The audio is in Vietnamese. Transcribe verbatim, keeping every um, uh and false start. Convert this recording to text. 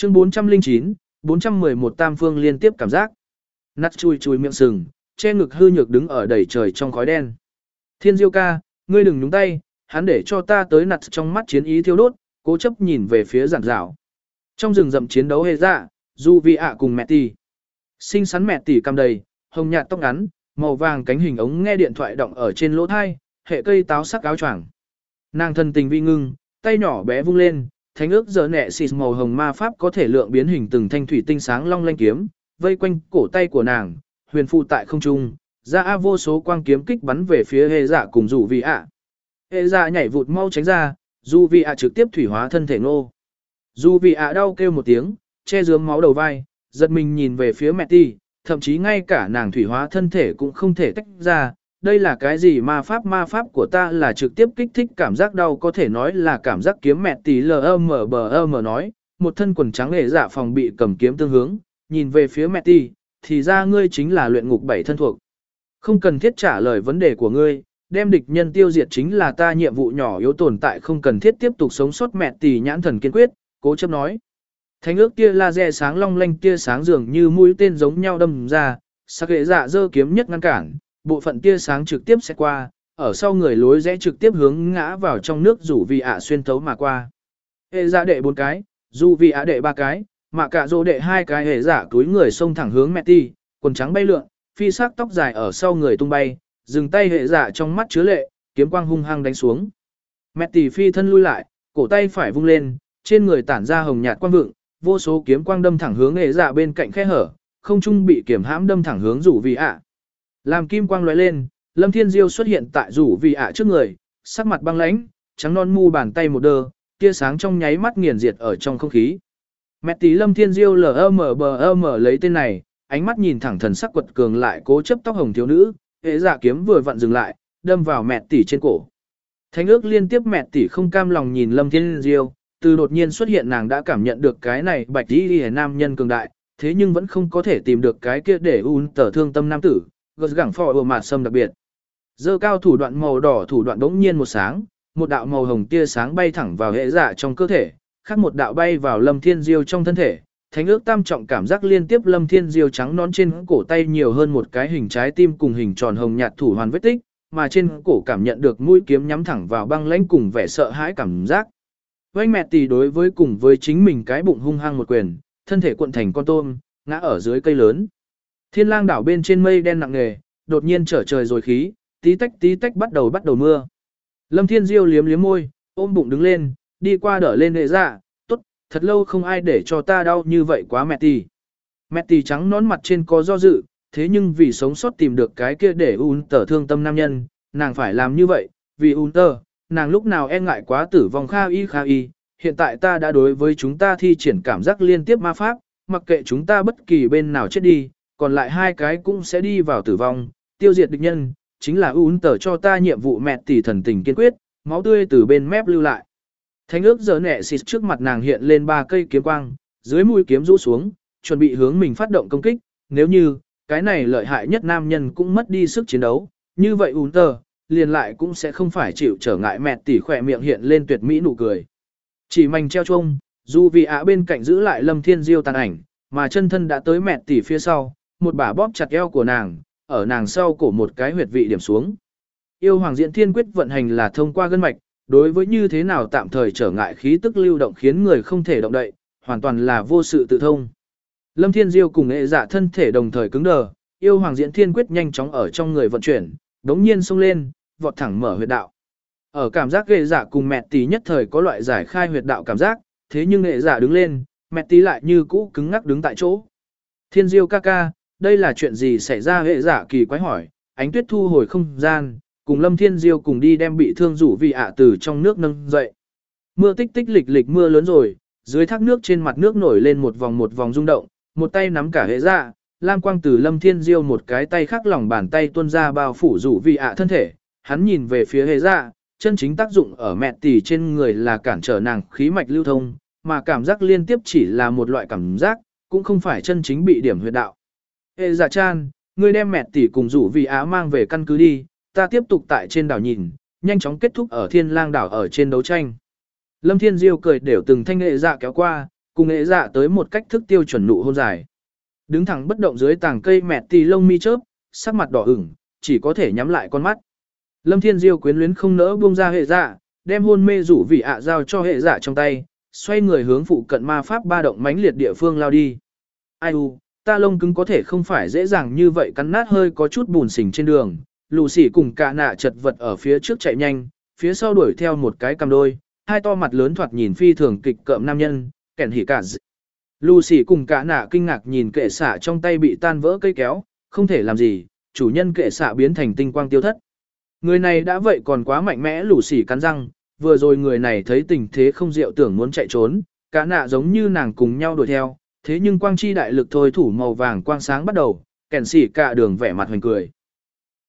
Chương bốn trăm lẻ chín, bốn trăm mười một tam phương liên tiếp cảm giác. Nắt chui chui miệng sừng, che ngực hư nhược đứng ở đầy trời trong khói đen. Thiên Diêu ca, ngươi đừng nhúng tay, hắn để cho ta tới nặt trong mắt chiến ý thiêu đốt, cố chấp nhìn về phía giản dạo. Trong rừng rậm chiến đấu hề dạ, Du Vi ạ cùng mẹ tỷ. Xinh xắn mẹ tỷ cằm đầy, hồng nhạt tóc ngắn, màu vàng cánh hình ống nghe điện thoại động ở trên lỗ thai, hệ cây táo sắc áo choàng. Nàng thân tình vi ngưng, tay nhỏ bé vung lên, thánh ước giờ nẹ xịt màu hồng ma pháp có thể lượng biến hình từng thanh thủy tinh sáng long lanh kiếm, vây quanh cổ tay của nàng, huyền phù tại không trung, ra vô số quang kiếm kích bắn về phía hệ dạ cùng Du Vi ạ. Hệ dạ nhảy vụt mau tránh ra, Du Vi ạ trực tiếp thủy hóa thân thể nô. Du Vi ạ đau kêu một tiếng, che rướm máu đầu vai, giật mình nhìn về phía mẹ tỷ, thậm chí ngay cả nàng thủy hóa thân thể cũng không thể tách ra. Đây là cái gì ma pháp ma pháp của ta là trực tiếp kích thích cảm giác đau có thể nói là cảm giác kiếm mẹ tỷ lm nói, một thân quần trắng hệ dạ phòng bị cầm kiếm tương hướng, nhìn về phía mẹ tỷ, thì ra ngươi chính là luyện ngục bảy thân thuộc. Không cần thiết trả lời vấn đề của ngươi, đem địch nhân tiêu diệt chính là ta nhiệm vụ nhỏ yếu tồn tại không cần thiết tiếp tục sống sót mẹ tỷ nhãn thần kiên quyết, cố chấp nói. Thánh ước tia laser sáng long lanh tia sáng dường như mũi tên giống nhau đâm ra, sắc hệ dạ dơ kiếm nhất ngăn cản, bộ phận tia sáng trực tiếp sẽ qua, ở sau người lối rẽ trực tiếp hướng ngã vào trong nước rủ vì ạ xuyên thấu mà qua. Hệ dạ đệ bốn cái, dù vì ạ đệ ba cái, mà cả rô đệ hai cái hệ dạ túi người xông thẳng hướng mẹ ti, quần trắng bay lượn, phi sắc tóc dài ở sau người tung bay, dừng tay hệ dạ trong mắt chứa lệ, kiếm quang hung hăng đánh xuống. Mẹ tỷ phi thân lui lại, cổ tay phải vung lên, trên người tản ra hồng nhạt quang vượng, vô số kiếm quang đâm thẳng hướng hệ dạ bên cạnh khe hở, không trung bị kiểm hãm đâm thẳng hướng rủ vì ạ. Làm kim quang lóe lên, Lâm Thiên Diêu xuất hiện tại rủ vì ạ trước người, sắc mặt băng lãnh, trắng non mu bàn tay một đơ, tia sáng trong nháy mắt nghiền diệt ở trong không khí. Mẹ tí Lâm Thiên Diêu lm lấy tên này, ánh mắt nhìn thẳng thần sắc quật cường lại cố chấp tóc hồng thiếu nữ, hệ dạ kiếm vừa vặn dừng lại, đâm vào mẹ tỷ trên cổ. Thánh ước liên tiếp mẹ tỷ không cam lòng nhìn Lâm Thiên Diêu, từ đột nhiên xuất hiện nàng đã cảm nhận được cái này bạch đi đi nam nhân cường đại, thế nhưng vẫn không có thể tìm được cái kia để un tờ thương tâm nam tử, gật gẳng phò ở mặt sâm đặc biệt. Dơ cao thủ đoạn màu đỏ thủ đoạn đống nhiên một sáng, một đạo màu hồng tia sáng bay thẳng vào hệ dạ trong cơ thể, khác một đạo bay vào Lâm Thiên Diêu trong thân thể. Thánh ước tam trọng cảm giác liên tiếp Lâm Thiên Diêu trắng nón trên cổ tay nhiều hơn một cái hình trái tim cùng hình tròn hồng nhạt thủ hoàn vết tích, mà trên cổ cảm nhận được mũi kiếm nhắm thẳng vào băng lãnh cùng vẻ sợ hãi cảm giác. Vành mẹ tỷ đối với cùng với chính mình cái bụng hung hăng một quyền, thân thể cuộn thành con tôm, ngã ở dưới cây lớn. Thiên lang đảo bên trên mây đen nặng nề, đột nhiên trở trời rồi khí, tí tách tí tách bắt đầu bắt đầu mưa. Lâm Thiên Diêu liếm liếm môi, ôm bụng đứng lên, đi qua đỡ lên hệ dạ, tốt, thật lâu không ai để cho ta đau như vậy quá mẹ tỷ. Mẹ tỷ trắng nón mặt trên có do dự, thế nhưng vì sống sót tìm được cái kia để un tờ thương tâm nam nhân, nàng phải làm như vậy, vì un tờ, nàng lúc nào e ngại quá tử vong kha y kha y, hiện tại ta đã đối với chúng ta thi triển cảm giác liên tiếp ma pháp, mặc kệ chúng ta bất kỳ bên nào chết đi, còn lại hai cái cũng sẽ đi vào tử vong, tiêu diệt địch nhân, chính là un tờ cho ta nhiệm vụ mẹ tỷ thần tình kiên quyết, máu tươi từ bên mép lưu lại. Thánh ước giờ nẹ xịt trước mặt nàng hiện lên ba cây kiếm quang, dưới mũi kiếm rũ xuống, chuẩn bị hướng mình phát động công kích, nếu như, cái này lợi hại nhất nam nhân cũng mất đi sức chiến đấu, như vậy un tờ, liền lại cũng sẽ không phải chịu trở ngại mẹ tỷ khỏe miệng hiện lên tuyệt mỹ nụ cười. Chỉ mảnh treo trông, dù vì ạ bên cạnh giữ lại Lâm Thiên Diêu tàn ảnh, mà chân thân đã tới mẹ tỷ phía sau, một bả bóp chặt eo của nàng, ở nàng sau cổ một cái huyệt vị điểm xuống. Yêu Hoàng Diễn Thiên Quyết vận hành là thông qua gân mạch, đối với như thế nào tạm thời trở ngại khí tức lưu động khiến người không thể động đậy, hoàn toàn là vô sự tự thông. Lâm Thiên Diêu cùng hệ dạ thân thể đồng thời cứng đờ, Yêu Hoàng Diễn Thiên Quyết nhanh chóng ở trong người vận chuyển, đống nhiên xông lên, vọt thẳng mở huyệt đạo. Ở cảm giác hệ dạ cùng mẹ tí nhất thời có loại giải khai huyệt đạo cảm giác, thế nhưng hệ dạ đứng lên, mẹ tí lại như cũ cứng ngắc đứng tại chỗ. Thiên Diêu ca ca, đây là chuyện gì xảy ra? Hệ dạ kỳ quái hỏi, Ánh Tuyết thu hồi không gian, cùng Lâm Thiên Diêu cùng đi đem bị thương rủ vì ạ từ trong nước nâng dậy. Mưa tích tích lịch lịch mưa lớn rồi, dưới thác nước trên mặt nước nổi lên một vòng một vòng rung động, một tay nắm cả hệ dạ, lam quang từ Lâm Thiên Diêu một cái tay khác lòng bàn tay tuôn ra bao phủ rủ vì ạ thân thể, hắn nhìn về phía hệ dạ, chân chính tác dụng ở mẹ tỷ trên người là cản trở nàng khí mạch lưu thông, mà cảm giác liên tiếp chỉ là một loại cảm giác, cũng không phải chân chính bị điểm huyệt đạo. Hệ dạ chan, ngươi đem mẹ tỷ cùng rủ vì á mang về căn cứ đi, ta tiếp tục tại trên đảo nhìn, nhanh chóng kết thúc ở Thiên Lang đảo ở trên đấu tranh. Lâm Thiên Diêu cười đều từng thanh hệ dạ kéo qua, Cùng nghệ dạ tới một cách thức tiêu chuẩn nụ hôn dài. Đứng thẳng bất động dưới tàng cây mẹ tì lông mi chớp, sắc mặt đỏ ửng, chỉ có thể nhắm lại con mắt. Lâm Thiên Diêu quyến luyến không nỡ buông ra hệ dạ, đem hôn mê rủ vị ạ giao cho hệ dạ trong tay, xoay người hướng phụ cận ma pháp ba động mãnh liệt địa phương lao đi. Ai u, ta lông cứng có thể không phải dễ dàng như vậy cắn nát hơi có chút bùn xình trên đường. Lù xỉ cùng cả nạ chật vật ở phía trước chạy nhanh, phía sau đuổi theo một cái cầm đôi, hai to mặt lớn thoạt nhìn phi thường kịch cợm nam nhân, kẻn hỉ cả d... Lù xỉ cùng cả nạ kinh ngạc nhìn kệ xạ trong tay bị tan vỡ cây kéo, không thể làm gì, chủ nhân kệ xạ biến thành tinh quang tiêu thất. Người này đã vậy còn quá mạnh mẽ, lù xỉ cắn răng, vừa rồi người này thấy tình thế không diệu tưởng muốn chạy trốn, cả nạ giống như nàng cùng nhau đuổi theo, thế nhưng quang chi đại lực thôi thủ màu vàng quang sáng bắt đầu, kèn xỉ cả đường vẻ mặt hoành cười.